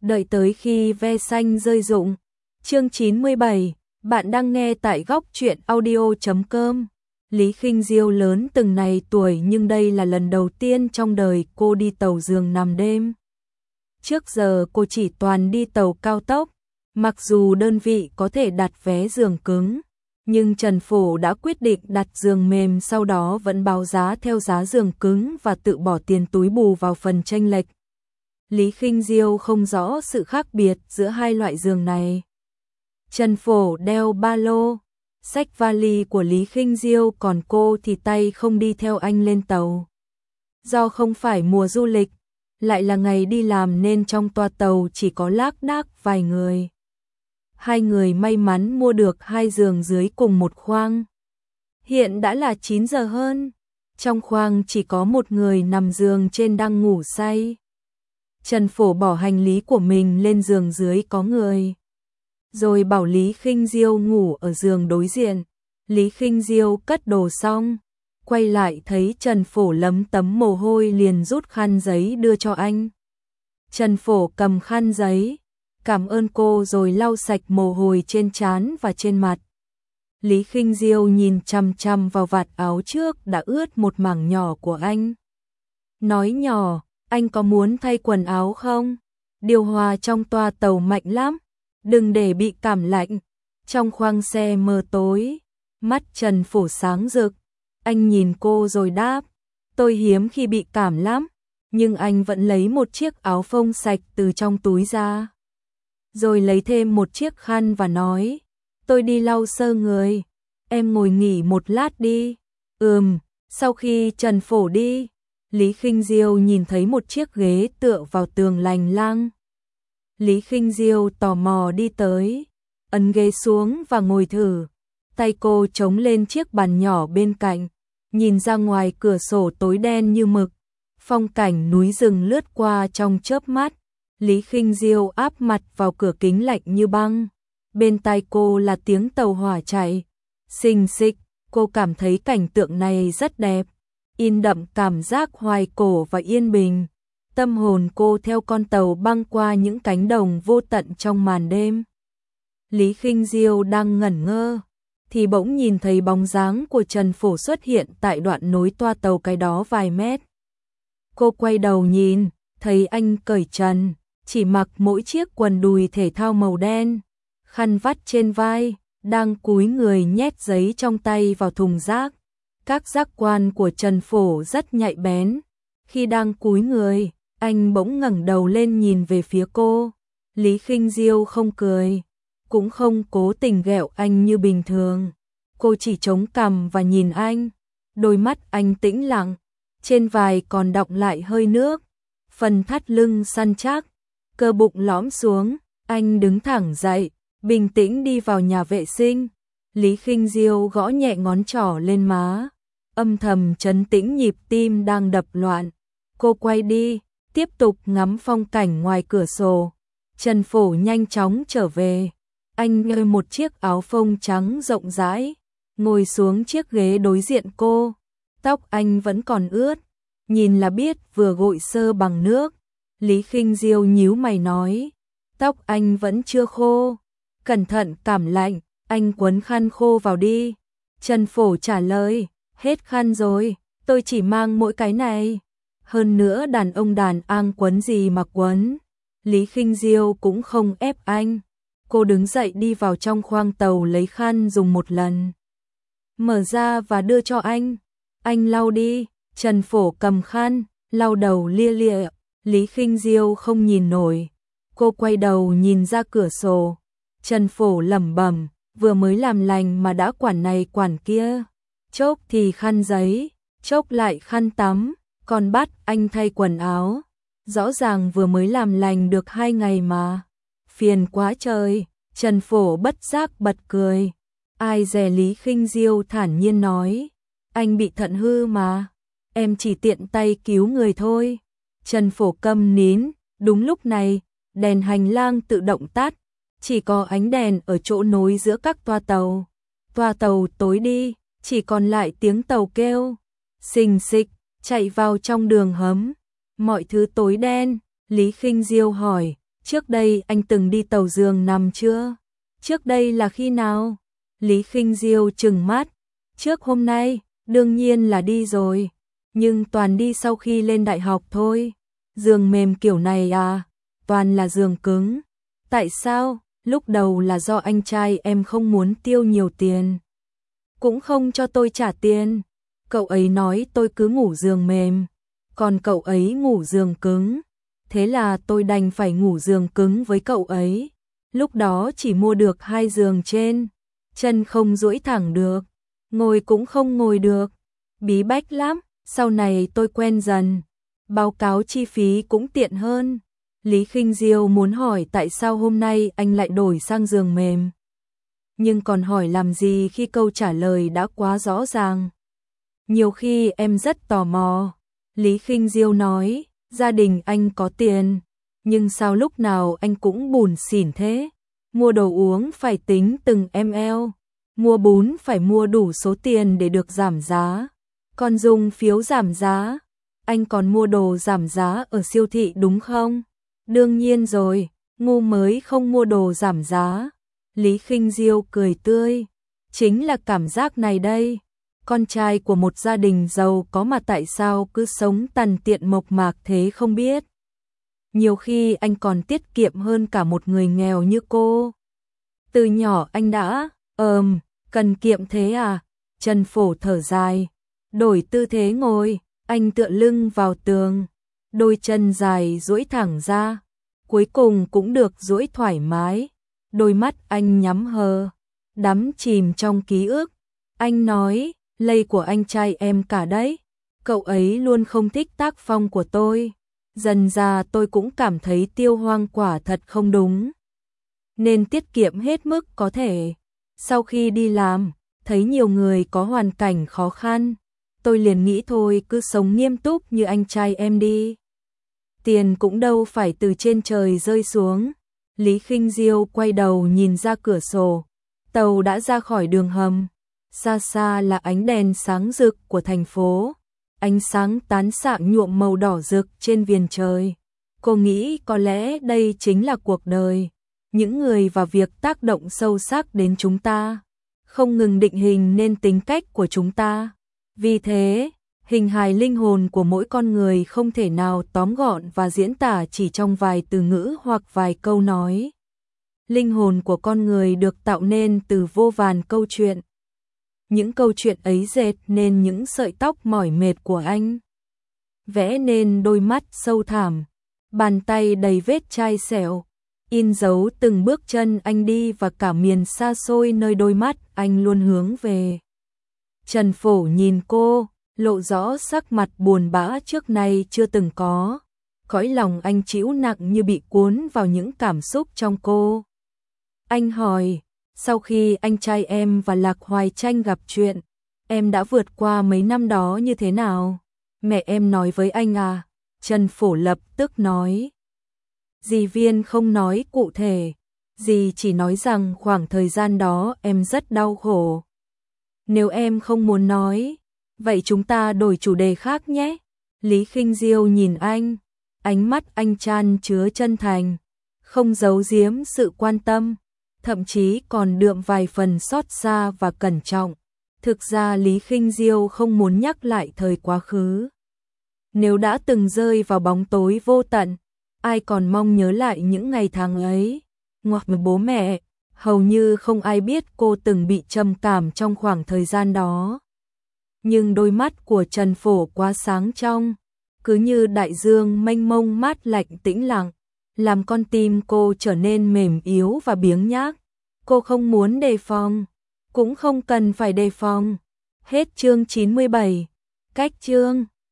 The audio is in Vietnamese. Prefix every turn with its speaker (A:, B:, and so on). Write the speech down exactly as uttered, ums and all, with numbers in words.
A: Đợi tới khi ve xanh rơi rụng. Chương chín mươi bảy, bạn đang nghe tại góc truyện audio chấm com. Lý Khinh Diêu lớn từng này tuổi nhưng đây là lần đầu tiên trong đời cô đi tàu giường nằm đêm. Trước giờ cô chỉ toàn đi tàu cao tốc, mặc dù đơn vị có thể đặt vé giường cứng, nhưng Trần Phổ đã quyết định đặt giường mềm, sau đó vẫn báo giá theo giá giường cứng và tự bỏ tiền túi bù vào phần chênh lệch. Lý Khinh Diêu không rõ sự khác biệt giữa hai loại giường này. Trần Phổ đeo ba lô, xách vali của Lý Khinh Diêu, còn cô thì tay không đi theo anh lên tàu. Do không phải mùa du lịch, lại là ngày đi làm nên trong toa tàu chỉ có lác đác vài người. Hai người may mắn mua được hai giường dưới cùng một khoang. Hiện đã là chín giờ hơn, trong khoang chỉ có một người nằm giường trên đang ngủ say. Trần Phổ bỏ hành lý của mình lên giường dưới có người, rồi bảo Lý Khinh Diêu ngủ ở giường đối diện. Lý Khinh Diêu cất đồ xong, quay lại thấy Trần Phổ lấm tấm mồ hôi liền rút khăn giấy đưa cho anh. Trần Phổ cầm khăn giấy, cảm ơn cô rồi lau sạch mồ hôi trên trán và trên mặt. Lý Khinh Diêu nhìn chằm chằm vào vạt áo trước đã ướt một mảng nhỏ của anh. Nói nhỏ, anh có muốn thay quần áo không? Điều hòa trong toa tàu mạnh lắm, đừng để bị cảm lạnh. Trong khoang xe mờ tối, mắt Trần Phổ sáng rực. Anh nhìn cô rồi đáp, tôi hiếm khi bị cảm lắm. Nhưng anh vẫn lấy một chiếc áo phông sạch từ trong túi ra, rồi lấy thêm một chiếc khăn và nói, tôi đi lau sơ người, em ngồi nghỉ một lát đi. Ừm. Sau khi Trần Phổ đi, Lý Khinh Diêu nhìn thấy một chiếc ghế tựa vào tường lành lang. Lý Khinh Diêu tò mò đi tới, ấn ghế xuống và ngồi thử. Tay cô chống lên chiếc bàn nhỏ bên cạnh, nhìn ra ngoài cửa sổ tối đen như mực. Phong cảnh núi rừng lướt qua trong chớp mắt. Lý Khinh Diêu áp mặt vào cửa kính lạnh như băng. Bên tai cô là tiếng tàu hỏa chạy. Xình xịch, cô cảm thấy cảnh tượng này rất đẹp, in đậm cảm giác hoài cổ và yên bình. Tâm hồn cô theo con tàu băng qua những cánh đồng vô tận trong màn đêm. Lý Khinh Diêu đang ngẩn ngơ, thì bỗng nhìn thấy bóng dáng của Trần Phổ xuất hiện tại đoạn nối toa tàu cái đó vài mét. Cô quay đầu nhìn, thấy anh cởi trần, chỉ mặc mỗi chiếc quần đùi thể thao màu đen, khăn vắt trên vai, đang cúi người nhét giấy trong tay vào thùng rác. Các giác quan của Trần Phổ rất nhạy bén. Khi đang cúi người, anh bỗng ngẩng đầu lên nhìn về phía cô. Lý Khinh Diêu không cười, cũng không cố tình ghẹo anh như bình thường. Cô chỉ chống cằm và nhìn anh. Đôi mắt anh tĩnh lặng, trên vai còn đọng lại hơi nước, phần thắt lưng săn chắc, cơ bụng lõm xuống. Anh đứng thẳng dậy, bình tĩnh đi vào nhà vệ sinh. Lý Khinh Diêu gõ nhẹ ngón trỏ lên má, âm thầm trấn tĩnh nhịp tim đang đập loạn. Cô quay đi, tiếp tục ngắm phong cảnh ngoài cửa sổ. Trần Phổ nhanh chóng trở về. Anh ngơi một chiếc áo phông trắng rộng rãi, ngồi xuống chiếc ghế đối diện cô. Tóc anh vẫn còn ướt, nhìn là biết vừa gội sơ bằng nước. Lý Khinh Diêu nhíu mày nói, tóc anh vẫn chưa khô, cẩn thận cảm lạnh, anh quấn khăn khô vào đi. Trần Phổ trả lời, hết khăn rồi, tôi chỉ mang mỗi cái này. Hơn nữa đàn ông đàn ang quấn gì mà quấn. Lý Khinh Diêu cũng không ép anh. Cô đứng dậy đi vào trong khoang tàu lấy khăn dùng một lần, mở ra và đưa cho anh. Anh lau đi. Trần Phổ cầm khăn, lau đầu lia lịa. Lý Khinh Diêu không nhìn nổi. Cô quay đầu nhìn ra cửa sổ. Trần Phổ lẩm bẩm, vừa mới làm lành mà đã quản này quản kia. Chốc thì khăn giấy, chốc lại khăn tắm, còn bắt anh thay quần áo. Rõ ràng vừa mới làm lành được hai ngày mà. Phiền quá trời. Trần Phổ bất giác bật cười. Ai dè Lý Khinh Diêu thản nhiên nói, anh bị thận hư mà, em chỉ tiện tay cứu người thôi. Trần Phổ câm nín. Đúng lúc này, đèn hành lang tự động tắt, chỉ có ánh đèn ở chỗ nối giữa các toa tàu. Toa tàu tối đi, chỉ còn lại tiếng tàu kêu xình xịch chạy vào trong đường hầm. Mọi thứ tối đen. Lý Khinh Diêu hỏi, Trước đây anh từng đi tàu giường nằm chưa? Trước đây là khi nào? Lý Khinh Diêu trừng mắt. Trước hôm nay, đương nhiên là đi rồi. Nhưng toàn đi sau khi lên đại học thôi. Giường mềm kiểu này à? Toàn là giường cứng. Tại sao? Lúc đầu là do anh trai em không muốn tiêu nhiều tiền. Cũng không cho tôi trả tiền. Cậu ấy nói tôi cứ ngủ giường mềm. Còn cậu ấy ngủ giường cứng. Thế là tôi đành phải ngủ giường cứng với cậu ấy. Lúc đó chỉ mua được hai giường trên. Chân không duỗi thẳng được. Ngồi cũng không ngồi được. Bí bách lắm. Sau này tôi quen dần. Báo cáo chi phí cũng tiện hơn. Lý Khinh Diêu muốn hỏi tại sao hôm nay anh lại đổi sang giường mềm. Nhưng còn hỏi làm gì khi câu trả lời đã quá rõ ràng. Nhiều khi em rất tò mò. Lý Khinh Diêu nói, gia đình anh có tiền. Nhưng sao lúc nào anh cũng bủn xỉn thế? Mua đồ uống phải tính từng ml. Mua bún phải mua đủ số tiền để được giảm giá. Còn dùng phiếu giảm giá. Anh còn mua đồ giảm giá ở siêu thị đúng không? Đương nhiên rồi, ngu mới không mua đồ giảm giá. Lý Khinh Diêu cười tươi. Chính là cảm giác này đây. Con trai của một gia đình giàu có mà tại sao cứ sống tằn tiện mộc mạc thế không biết. Nhiều khi anh còn tiết kiệm hơn cả một người nghèo như cô. Từ nhỏ anh đã, ờm, cần kiệm thế à? Trần Phổ thở dài. Đổi tư thế ngồi, anh tựa lưng vào tường. Đôi chân dài duỗi thẳng ra. Cuối cùng cũng được duỗi thoải mái. Đôi mắt anh nhắm hờ. Đắm chìm trong ký ức. Anh nói, lây của anh trai em cả đấy. Cậu ấy luôn không thích tác phong của tôi. Dần ra tôi cũng cảm thấy Tiêu Hoang quả thật không đúng. Nên tiết kiệm hết mức có thể. Sau khi đi làm, thấy nhiều người có hoàn cảnh khó khăn. Tôi liền nghĩ thôi cứ sống nghiêm túc như anh trai em đi. Tiền cũng đâu phải từ trên trời rơi xuống. Lý Khinh Diêu quay đầu nhìn ra cửa sổ. Tàu đã ra khỏi đường hầm. Xa xa là ánh đèn sáng rực của thành phố. Ánh sáng tán xạ nhuộm màu đỏ rực trên viền trời. Cô nghĩ có lẽ đây chính là cuộc đời. Những người và việc tác động sâu sắc đến chúng ta. Không ngừng định hình nên tính cách của chúng ta. Vì thế, hình hài linh hồn của mỗi con người không thể nào tóm gọn và diễn tả chỉ trong vài từ ngữ hoặc vài câu nói. Linh hồn của con người được tạo nên từ vô vàn câu chuyện. Những câu chuyện ấy dệt nên những sợi tóc mỏi mệt của anh. Vẽ nên đôi mắt sâu thẳm, bàn tay đầy vết chai sẹo, in dấu từng bước chân anh đi và cả miền xa xôi nơi đôi mắt anh luôn hướng về. Trần Phổ nhìn cô, lộ rõ sắc mặt buồn bã trước nay chưa từng có. Cõi lòng anh trĩu nặng như bị cuốn vào những cảm xúc trong cô. Anh hỏi, sau khi anh trai em và Lạc Hoài Tranh gặp chuyện, em đã vượt qua mấy năm đó như thế nào? Mẹ em nói với anh à? Trần Phổ lập tức nói. Dì Viên không nói cụ thể, dì chỉ nói rằng khoảng thời gian đó em rất đau khổ. Nếu em không muốn nói, vậy chúng ta đổi chủ đề khác nhé. Lý Khinh Diêu nhìn anh, ánh mắt anh chan chứa chân thành, không giấu giếm sự quan tâm, thậm chí còn đượm vài phần xót xa và cẩn trọng. Thực ra Lý Khinh Diêu không muốn nhắc lại thời quá khứ. Nếu đã từng rơi vào bóng tối vô tận, ai còn mong nhớ lại những ngày tháng ấy. Ngoặc bố mẹ, hầu như không ai biết cô từng bị trầm cảm trong khoảng thời gian đó. Nhưng đôi mắt của Trần Phổ quá sáng trong, cứ như đại dương mênh mông mát lạnh tĩnh lặng, làm con tim cô trở nên mềm yếu và biếng nhác. Cô không muốn đề phòng, cũng không cần phải đề phòng. Hết chương chín mươi bảy. Cách chương